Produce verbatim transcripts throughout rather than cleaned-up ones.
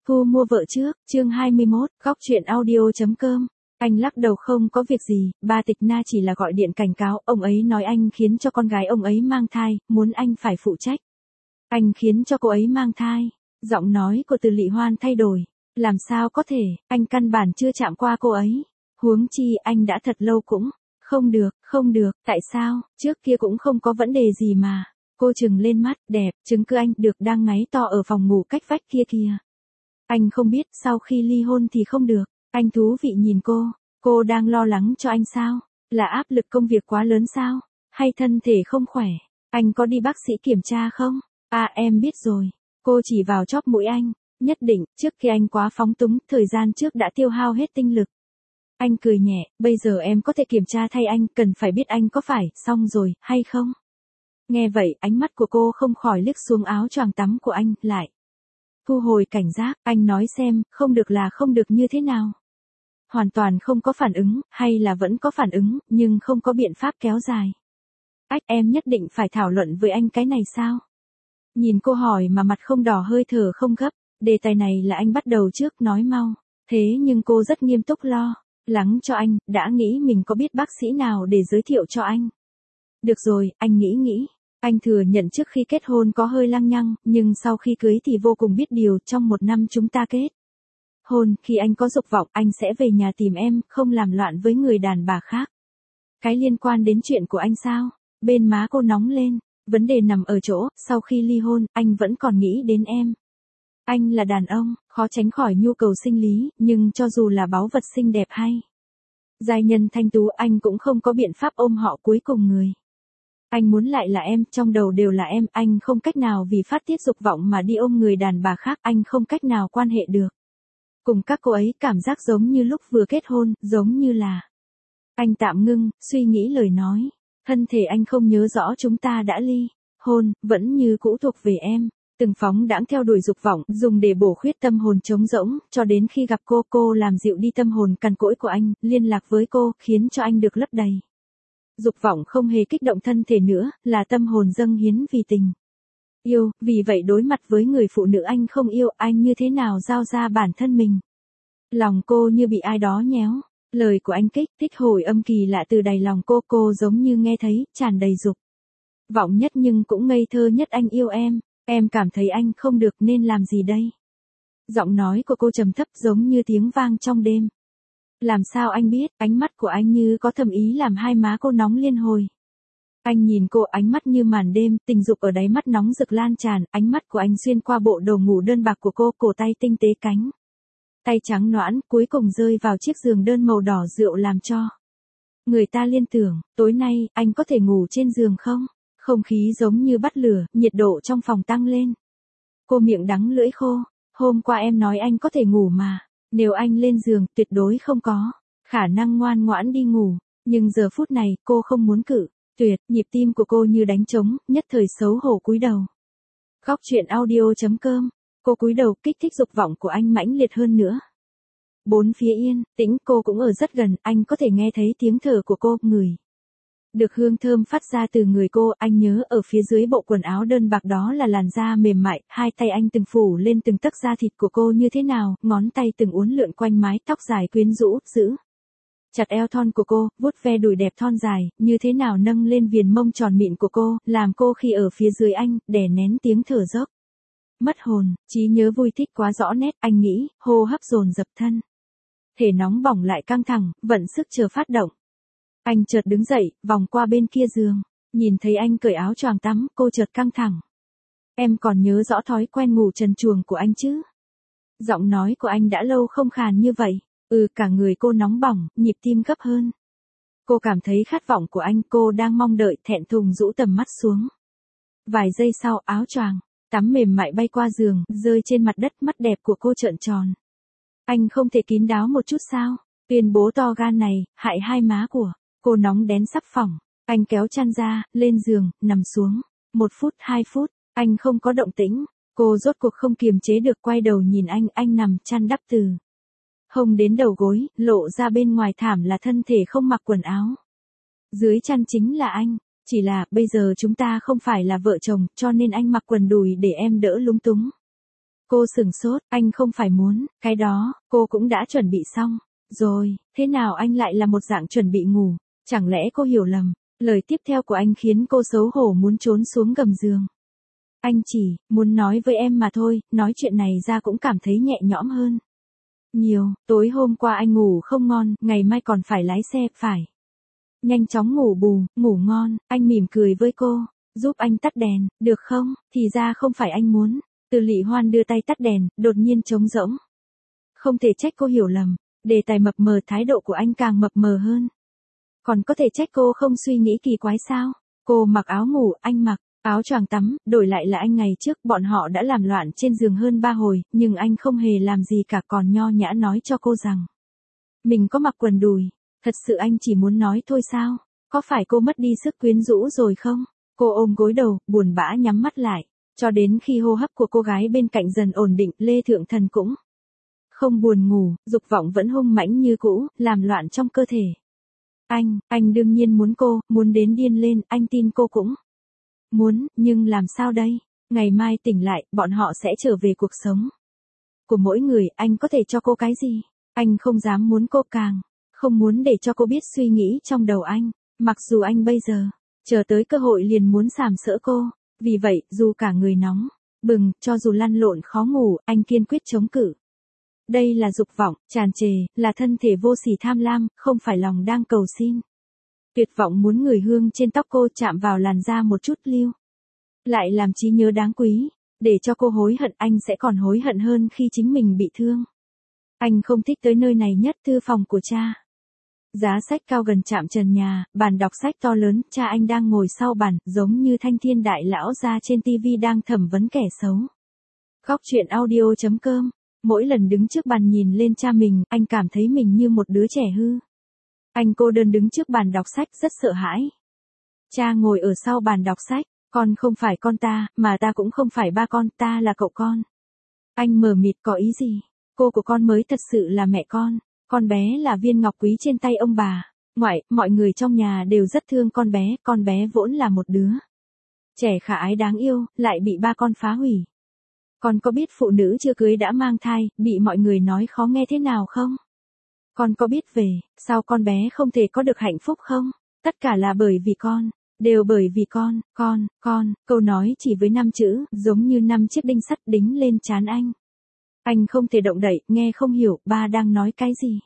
Thu mua vợ trước, chương hai mươi mốt, góc truyện audio.com. Anh lắc đầu không có việc gì, ba Tịch Na chỉ là gọi điện cảnh cáo, ông ấy nói anh khiến cho con gái ông ấy mang thai, muốn anh phải phụ trách. Anh khiến cho cô ấy mang thai. Giọng nói của Từ Lị Hoan thay đổi. Làm sao có thể, anh căn bản chưa chạm qua cô ấy. Huống chi anh đã thật lâu cũng. Không được, không được, tại sao, trước kia cũng không có vấn đề gì mà. Cô trừng lên mắt, đẹp, chứng cứ anh được đang ngáy to ở phòng ngủ cách vách kia kìa. Anh không biết, sau khi ly hôn thì không được. Anh thú vị nhìn cô, cô đang lo lắng cho anh sao? Là áp lực công việc quá lớn sao? Hay thân thể không khỏe? Anh có đi bác sĩ kiểm tra không? À em biết rồi. Cô chỉ vào chóp mũi anh. Nhất định, trước khi anh quá phóng túng, thời gian trước đã tiêu hao hết tinh lực. Anh cười nhẹ, bây giờ em có thể kiểm tra thay anh, cần phải biết anh có phải, xong rồi, hay không? Nghe vậy, ánh mắt của cô không khỏi liếc xuống áo choàng tắm của anh, lại. Thu hồi cảnh giác, anh nói xem, không được là không được như thế nào? Hoàn toàn không có phản ứng, hay là vẫn có phản ứng, nhưng không có biện pháp kéo dài. Ách, em nhất định phải thảo luận với anh cái này sao? Nhìn cô hỏi mà mặt không đỏ hơi thở không gấp, đề tài này là anh bắt đầu trước, nói mau. Thế nhưng cô rất nghiêm túc lo, lắng cho anh, đã nghĩ mình có biết bác sĩ nào để giới thiệu cho anh. Được rồi, anh nghĩ nghĩ. Anh thừa nhận trước khi kết hôn có hơi lăng nhăng, nhưng sau khi cưới thì vô cùng biết điều, trong một năm chúng ta kết hôn, khi anh có dục vọng, anh sẽ về nhà tìm em, không làm loạn với người đàn bà khác. Cái liên quan đến chuyện của anh sao? Bên má cô nóng lên, vấn đề nằm ở chỗ, sau khi ly hôn, anh vẫn còn nghĩ đến em. Anh là đàn ông, khó tránh khỏi nhu cầu sinh lý, nhưng cho dù là báu vật xinh đẹp hay giai nhân thanh tú, anh cũng không có biện pháp ôm họ cuối cùng người. Anh muốn lại là em, trong đầu đều là em, anh không cách nào vì phát tiết dục vọng mà đi ôm người đàn bà khác, anh không cách nào quan hệ được. Cùng các cô ấy, cảm giác giống như lúc vừa kết hôn, giống như là. Anh tạm ngưng, suy nghĩ lời nói. Thân thể anh không nhớ rõ chúng ta đã ly hôn, vẫn như cũ thuộc về em. Từng phóng đãng theo đuổi dục vọng, dùng để bổ khuyết tâm hồn trống rỗng, cho đến khi gặp cô, cô làm dịu đi tâm hồn cằn cỗi của anh, liên lạc với cô, khiến cho anh được lấp đầy. Dục vọng không hề kích động thân thể nữa, là tâm hồn dâng hiến vì tình yêu, vì vậy đối mặt với người phụ nữ anh không yêu, anh như thế nào giao ra bản thân mình. Lòng cô như bị ai đó nhéo, lời của anh kích thích hồi âm kỳ lạ từ đáy lòng cô, cô giống như nghe thấy, tràn đầy dục vọng nhất nhưng cũng ngây thơ nhất, anh yêu em, em cảm thấy anh không được nên làm gì đây? Giọng nói của cô trầm thấp giống như tiếng vang trong đêm. Làm sao anh biết? Ánh mắt của anh như có thầm ý làm hai má cô nóng liên hồi. Anh nhìn cô, ánh mắt như màn đêm, tình dục ở đáy mắt nóng rực lan tràn, ánh mắt của anh xuyên qua bộ đồ ngủ đơn bạc của cô, cổ tay tinh tế, cánh tay trắng nõn, cuối cùng rơi vào chiếc giường đơn màu đỏ rượu làm cho người ta liên tưởng, tối nay, anh có thể ngủ trên giường không? Không khí giống như bắt lửa, nhiệt độ trong phòng tăng lên. Cô miệng đắng lưỡi khô, hôm qua em nói anh có thể ngủ mà. Nếu anh lên giường, tuyệt đối không có khả năng ngoan ngoãn đi ngủ. Nhưng giờ phút này, cô không muốn cự tuyệt, nhịp tim của cô như đánh trống, nhất thời xấu hổ cúi đầu. Góc truyện audio.com. Cô cúi đầu, kích thích dục vọng của anh mãnh liệt hơn nữa. Bốn phía yên tĩnh, cô cũng ở rất gần, anh có thể nghe thấy tiếng thở của cô, người được hương thơm phát ra từ người cô, anh nhớ ở phía dưới bộ quần áo đơn bạc đó là làn da mềm mại, hai tay anh từng phủ lên từng tấc da thịt của cô như thế nào, ngón tay từng uốn lượn quanh mái tóc dài quyến rũ, giữ chặt eo thon của cô, vuốt ve đùi đẹp thon dài, như thế nào nâng lên viền mông tròn mịn của cô, làm cô khi ở phía dưới anh, đè nén tiếng thở dốc. Mất hồn, trí nhớ vui thích quá rõ nét, anh nghĩ, hô hấp dồn dập, thân thể nóng bỏng lại căng thẳng, vận sức chờ phát động. Anh chợt đứng dậy, vòng qua bên kia giường, nhìn thấy anh cởi áo choàng tắm, cô chợt căng thẳng. Em còn nhớ rõ thói quen ngủ trần truồng của anh chứ? Giọng nói của anh đã lâu không khàn như vậy. Ừ, cả người cô nóng bỏng, nhịp tim gấp hơn. Cô cảm thấy khát vọng của anh, cô đang mong đợi, thẹn thùng rũ tầm mắt xuống. Vài giây sau, áo choàng tắm mềm mại bay qua giường, rơi trên mặt đất, mắt đẹp của cô trợn tròn. Anh không thể kín đáo một chút sao? Tuyên bố to gan này, hại hai má của cô nóng đén sắp phỏng. Anh kéo chăn ra, lên giường, nằm xuống. Một phút, hai phút, anh không có động tĩnh. Cô rốt cuộc không kiềm chế được, quay đầu nhìn anh, anh nằm chăn đắp từ hông đến đầu gối, lộ ra bên ngoài thảm là thân thể không mặc quần áo. Dưới chăn chính là anh, chỉ là bây giờ chúng ta không phải là vợ chồng, cho nên anh mặc quần đùi để em đỡ lúng túng. Cô sừng sốt, anh không phải muốn, cái đó, cô cũng đã chuẩn bị xong. Rồi, thế nào anh lại là một dạng chuẩn bị ngủ? Chẳng lẽ cô hiểu lầm? Lời tiếp theo của anh khiến cô xấu hổ muốn trốn xuống gầm giường. Anh chỉ muốn nói với em mà thôi, nói chuyện này ra cũng cảm thấy nhẹ nhõm hơn nhiều. Tối hôm qua anh ngủ không ngon, ngày mai còn phải lái xe, phải nhanh chóng ngủ bù, ngủ ngon. Anh mỉm cười với cô, giúp anh tắt đèn, được không? Thì ra không phải anh muốn. Từ Lị Hoan đưa tay tắt đèn, đột nhiên trống rỗng. Không thể trách cô hiểu lầm, đề tài mập mờ, thái độ của anh càng mập mờ hơn. Còn có thể trách cô không suy nghĩ kỳ quái sao? Cô mặc áo ngủ, anh mặc áo choàng tắm, đổi lại là anh ngày trước, bọn họ đã làm loạn trên giường hơn ba hồi, nhưng anh không hề làm gì cả, còn nho nhã nói cho cô rằng mình có mặc quần đùi. Thật sự anh chỉ muốn nói thôi sao? Có phải cô mất đi sức quyến rũ rồi không? Cô ôm gối đầu, buồn bã nhắm mắt lại, cho đến khi hô hấp của cô gái bên cạnh dần ổn định, Lê Thượng Thần cũng không buồn ngủ, dục vọng vẫn hung mãnh như cũ, làm loạn trong cơ thể. Anh, anh đương nhiên muốn cô, muốn đến điên lên, anh tin cô cũng muốn, nhưng làm sao đây? Ngày mai tỉnh lại, bọn họ sẽ trở về cuộc sống của mỗi người, anh có thể cho cô cái gì? Anh không dám muốn cô, càng không muốn để cho cô biết suy nghĩ trong đầu anh, mặc dù anh bây giờ chờ tới cơ hội liền muốn sàm sỡ cô. Vì vậy, dù cả người nóng bừng, cho dù lăn lộn khó ngủ, anh kiên quyết chống cự. Đây là dục vọng tràn trề, là thân thể vô sỉ tham lam, không phải lòng đang cầu xin. Tuyệt vọng muốn người hương trên tóc cô chạm vào làn da một chút lưu lại làm trí nhớ đáng quý, để cho cô hối hận, anh sẽ còn hối hận hơn khi chính mình bị thương. Anh không thích tới nơi này nhất, thư phòng của cha. Giá sách cao gần chạm trần nhà, bàn đọc sách to lớn, cha anh đang ngồi sau bàn, giống như thanh thiên đại lão ra trên tivi đang thẩm vấn kẻ xấu. Góc truyện audio chấm com. Mỗi lần đứng trước bàn nhìn lên cha mình, anh cảm thấy mình như một đứa trẻ hư. Anh cô đơn đứng trước bàn đọc sách rất sợ hãi. Cha ngồi ở sau bàn đọc sách, con không phải con ta, mà ta cũng không phải ba con, ta là cậu con. Anh mờ mịt, có ý gì? Cô của con mới thật sự là mẹ con. Con bé là viên ngọc quý trên tay ông bà ngoại, mọi người trong nhà đều rất thương con bé, con bé vốn là một đứa trẻ khả ái đáng yêu, lại bị ba con phá hủy. Con có biết phụ nữ chưa cưới đã mang thai, bị mọi người nói khó nghe thế nào không? Con có biết về sao con bé không thể có được hạnh phúc không? Tất cả là bởi vì con, đều bởi vì con, con, con, câu nói chỉ với năm chữ, giống như năm chiếc đinh sắt đính lên trán anh. Anh không thể động đậy, nghe không hiểu, ba đang nói cái gì.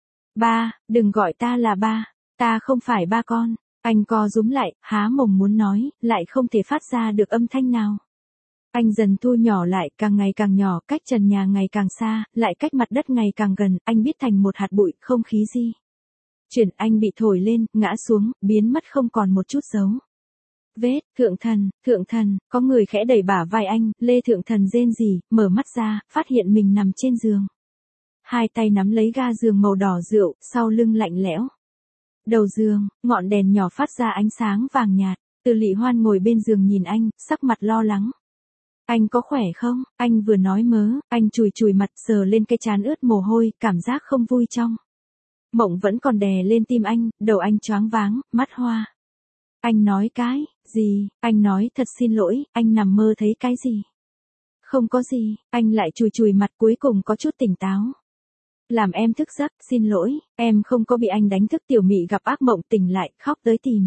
Ba, đừng gọi ta là ba, ta không phải ba con. Anh co rúm lại, há mồm muốn nói, lại không thể phát ra được âm thanh nào. Anh dần thu nhỏ lại, càng ngày càng nhỏ, cách trần nhà ngày càng xa, lại cách mặt đất ngày càng gần, anh biết thành một hạt bụi, không khí gì. Chuyển, anh bị thổi lên, ngã xuống, biến mất không còn một chút dấu vết. Thượng Thần, Thượng Thần, có người khẽ đẩy bả vai anh, Lê Thượng Thần rên rỉ, mở mắt ra, phát hiện mình nằm trên giường. Hai tay nắm lấy ga giường màu đỏ rượu, sau lưng lạnh lẽo. Đầu giường, ngọn đèn nhỏ phát ra ánh sáng vàng nhạt, Từ Lị Hoan ngồi bên giường nhìn anh, sắc mặt lo lắng. Anh có khỏe không? Anh vừa nói mớ, anh chùi chùi mặt, sờ lên cái trán ướt mồ hôi, cảm giác không vui trong mộng vẫn còn đè lên tim anh, đầu anh choáng váng, mắt hoa. Anh nói cái gì? Anh nói thật xin lỗi, anh nằm mơ thấy cái gì? Không có gì, anh lại chùi chùi mặt, cuối cùng có chút tỉnh táo. Làm em thức giấc, xin lỗi, em không có bị anh đánh thức. Tiểu Mị gặp ác mộng tỉnh lại, khóc tới tìm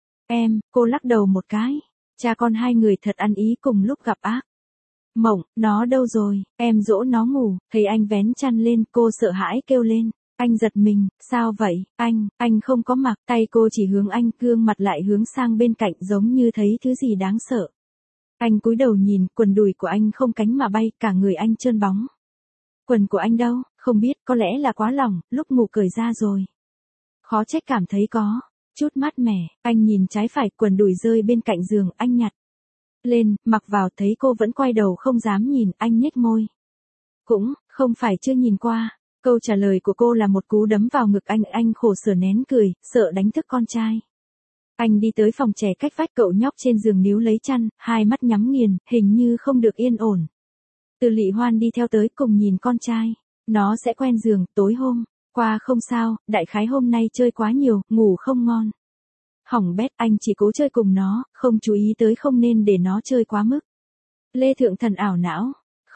em, cô lắc đầu một cái. Cha con hai người thật ăn ý cùng lúc gặp ác mộng, nó đâu rồi? Em dỗ nó ngủ, thấy anh vén chăn lên, cô sợ hãi kêu lên. Anh giật mình, sao vậy? Anh, anh không có mặc, tay cô chỉ hướng anh, gương mặt lại hướng sang bên cạnh, giống như thấy thứ gì đáng sợ. Anh cúi đầu nhìn, quần đùi của anh không cánh mà bay, cả người anh trơn bóng. Quần của anh đâu? Không biết, có lẽ là quá lỏng, lúc ngủ cởi ra rồi. Khó trách cảm thấy có chút mát mẻ. Anh nhìn trái phải, quần đùi rơi bên cạnh giường, anh nhặt lên, mặc vào, thấy cô vẫn quay đầu không dám nhìn, anh nhếch môi. Cũng, không phải chưa nhìn qua. Câu trả lời của cô là một cú đấm vào ngực anh, anh khổ sở nén cười, sợ đánh thức con trai. Anh đi tới phòng trẻ cách vách, cậu nhóc trên giường níu lấy chăn, hai mắt nhắm nghiền, hình như không được yên ổn. Từ Lị Hoan đi theo tới cùng nhìn con trai. Nó sẽ quen giường, tối hôm qua không sao, đại khái hôm nay chơi quá nhiều, ngủ không ngon. Hỏng bét, anh chỉ cố chơi cùng nó, không chú ý tới không nên để nó chơi quá mức. Lê Thượng Thần ảo não.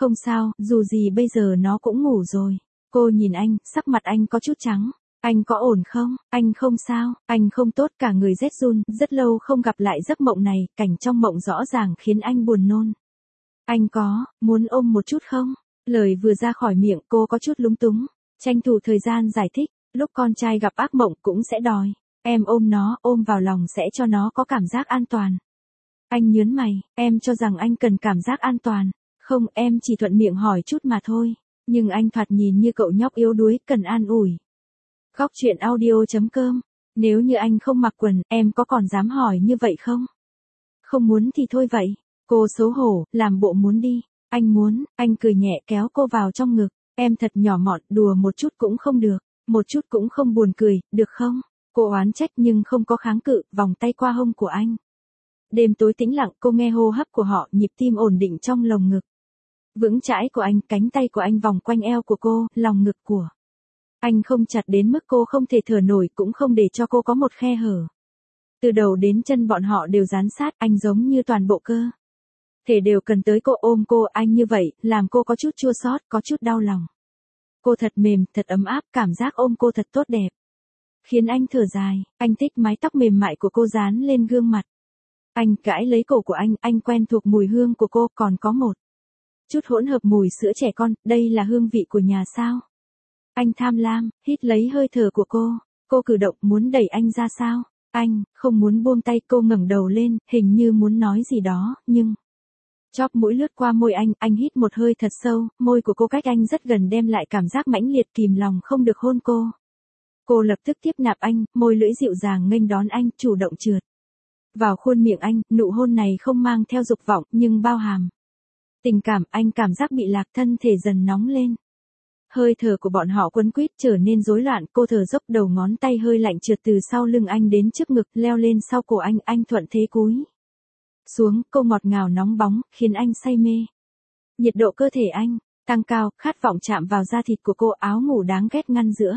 Không sao, dù gì bây giờ nó cũng ngủ rồi. Cô nhìn anh, sắc mặt anh có chút trắng. Anh có ổn không? Anh không sao, anh không tốt, cả người rét run, rất lâu không gặp lại giấc mộng này, cảnh trong mộng rõ ràng khiến anh buồn nôn. Anh có, muốn ôm một chút không? Lời vừa ra khỏi miệng cô có chút lúng túng, tranh thủ thời gian giải thích, lúc con trai gặp ác mộng cũng sẽ đòi. Em ôm nó, ôm vào lòng sẽ cho nó có cảm giác an toàn. Anh nhớn mày, em cho rằng anh cần cảm giác an toàn. Không, em chỉ thuận miệng hỏi chút mà thôi. Nhưng anh thoạt nhìn như cậu nhóc yếu đuối, cần an ủi. Góc chuyện audio chấm com. Nếu như anh không mặc quần, em có còn dám hỏi như vậy không? Không muốn thì thôi vậy. Cô xấu hổ, làm bộ muốn đi. Anh muốn, anh cười nhẹ kéo cô vào trong ngực. Em thật nhỏ mọn, đùa một chút cũng không được. Một chút cũng không buồn cười, được không? Cô oán trách nhưng không có kháng cự, vòng tay qua hông của anh. Đêm tối tĩnh lặng, cô nghe hô hấp của họ, nhịp tim ổn định trong lồng ngực. Vững chãi của anh, cánh tay của anh vòng quanh eo của cô, lòng ngực của anh không chặt đến mức cô không thể thở nổi, cũng không để cho cô có một khe hở. Từ đầu đến chân bọn họ đều dán sát, anh giống như toàn bộ cơ thể đều cần tới cô, ôm cô, anh như vậy, làm cô có chút chua xót, có chút đau lòng. Cô thật mềm, thật ấm áp, cảm giác ôm cô thật tốt đẹp. Khiến anh thở dài, anh thích mái tóc mềm mại của cô dán lên gương mặt. Anh cãi lấy cổ của anh, anh quen thuộc mùi hương của cô, còn có một chút hỗn hợp mùi sữa trẻ con, đây là hương vị của nhà sao? Anh tham lam, hít lấy hơi thở của cô, cô cử động muốn đẩy anh ra sao? Anh, không muốn buông tay, cô ngẩng đầu lên, hình như muốn nói gì đó, nhưng chóp mũi lướt qua môi anh, anh hít một hơi thật sâu, môi của cô cách anh rất gần đem lại cảm giác mãnh liệt, kìm lòng không được hôn cô. Cô lập tức tiếp nạp anh, môi lưỡi dịu dàng nghênh đón anh, chủ động trượt vào khuôn miệng anh, nụ hôn này không mang theo dục vọng, nhưng bao hàm tình cảm, anh cảm giác bị lạc, thân thể dần nóng lên. Hơi thở của bọn họ quấn quýt trở nên rối loạn, cô thở dốc, đầu ngón tay hơi lạnh trượt từ sau lưng anh đến trước ngực, leo lên sau cổ anh, anh thuận thế cúi xuống, cô ngọt ngào nóng bóng, khiến anh say mê. Nhiệt độ cơ thể anh tăng cao, khát vọng chạm vào da thịt của cô, áo ngủ đáng ghét ngăn giữa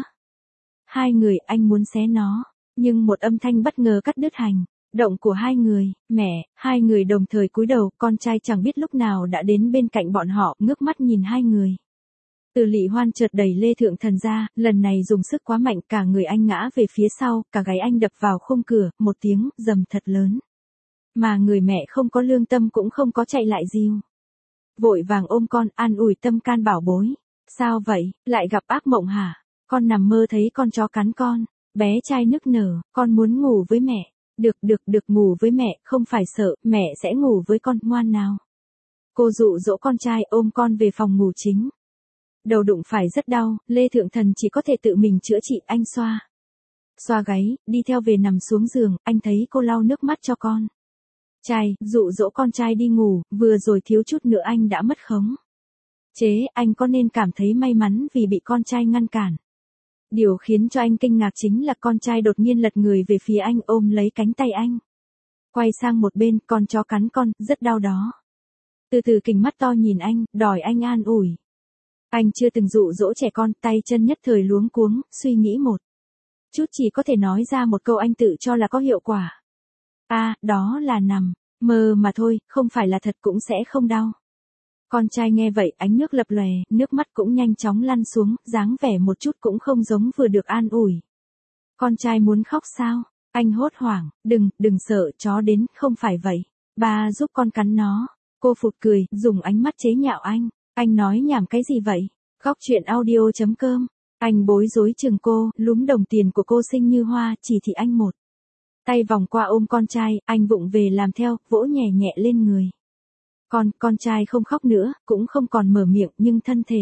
hai người, anh muốn xé nó, nhưng một âm thanh bất ngờ cắt đứt hành động của hai người. Mẹ, hai người đồng thời cúi đầu, con trai chẳng biết lúc nào đã đến bên cạnh bọn họ, ngước mắt nhìn hai người. Từ Lị Hoan chợt đẩy Lê Thượng Thần ra, lần này dùng sức quá mạnh, cả người anh ngã về phía sau, cả gáy anh đập vào khung cửa, một tiếng rầm thật lớn. Mà người mẹ không có lương tâm cũng không có chạy lại dìu. Vội vàng ôm con, an ủi tâm can bảo bối. Sao vậy, lại gặp ác mộng hả? Con nằm mơ thấy con chó cắn con. Bé trai nức nở, con muốn ngủ với mẹ. Được được được, ngủ với mẹ, không phải sợ, mẹ sẽ ngủ với con, ngoan nào. Cô dụ dỗ con trai, ôm con về phòng ngủ chính. Đầu đụng phải rất đau, Lê Thượng Thần chỉ có thể tự mình chữa trị, anh xoa xoa gáy, đi theo về nằm xuống giường, anh thấy cô lau nước mắt cho con trai, dụ dỗ con trai đi ngủ, vừa rồi thiếu chút nữa anh đã mất khống chế, anh có nên cảm thấy may mắn vì bị con trai ngăn cản. Điều khiến cho anh kinh ngạc chính là con trai đột nhiên lật người về phía anh, ôm lấy cánh tay anh. Quay sang một bên, con chó cắn con, rất đau đó. Từ từ kình mắt to nhìn anh, đòi anh an ủi. Anh chưa từng dụ dỗ trẻ con, tay chân nhất thời luống cuống, suy nghĩ một chút chỉ có thể nói ra một câu anh tự cho là có hiệu quả. À, đó là nằm mơ mà thôi, không phải là thật, cũng sẽ không đau. Con trai nghe vậy, ánh nước lập lòe, nước mắt cũng nhanh chóng lăn xuống, dáng vẻ một chút cũng không giống vừa được an ủi. Con trai muốn khóc sao? Anh hốt hoảng, đừng, đừng sợ, chó đến, không phải vậy. Ba giúp con cắn nó. Cô phụt cười, dùng ánh mắt chế nhạo anh. Anh nói nhảm cái gì vậy? Góc chuyện audio chấm com. Anh bối rối chừng cô, lúm đồng tiền của cô xinh như hoa, chỉ thị anh một tay vòng qua ôm con trai, anh vụng về làm theo, vỗ nhẹ nhẹ lên người. Con, con trai không khóc nữa, cũng không còn mở miệng, nhưng thân thể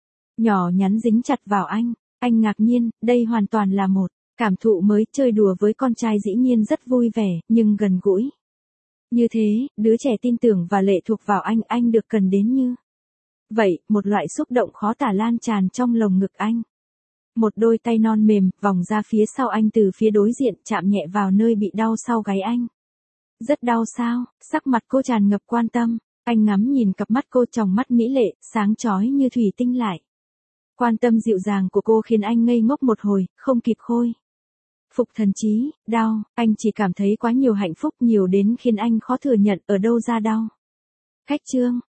nhỏ nhắn dính chặt vào anh. Anh ngạc nhiên, đây hoàn toàn là một cảm thụ mới, chơi đùa với con trai dĩ nhiên rất vui vẻ, nhưng gần gũi. Như thế, đứa trẻ tin tưởng và lệ thuộc vào anh, anh được cần đến như vậy, một loại xúc động khó tả lan tràn trong lồng ngực anh. Một đôi tay non mềm, vòng ra phía sau anh từ phía đối diện, chạm nhẹ vào nơi bị đau sau gáy anh. Rất đau sao? Sắc mặt cô tràn ngập quan tâm. Anh ngắm nhìn cặp mắt cô, tròng mắt mỹ lệ, sáng chói như thủy tinh lại. Quan tâm dịu dàng của cô khiến anh ngây ngốc một hồi, không kịp khôi phục thần trí. Đau, anh chỉ cảm thấy quá nhiều hạnh phúc, nhiều đến khiến anh khó thừa nhận, ở đâu ra đau. Khách trương,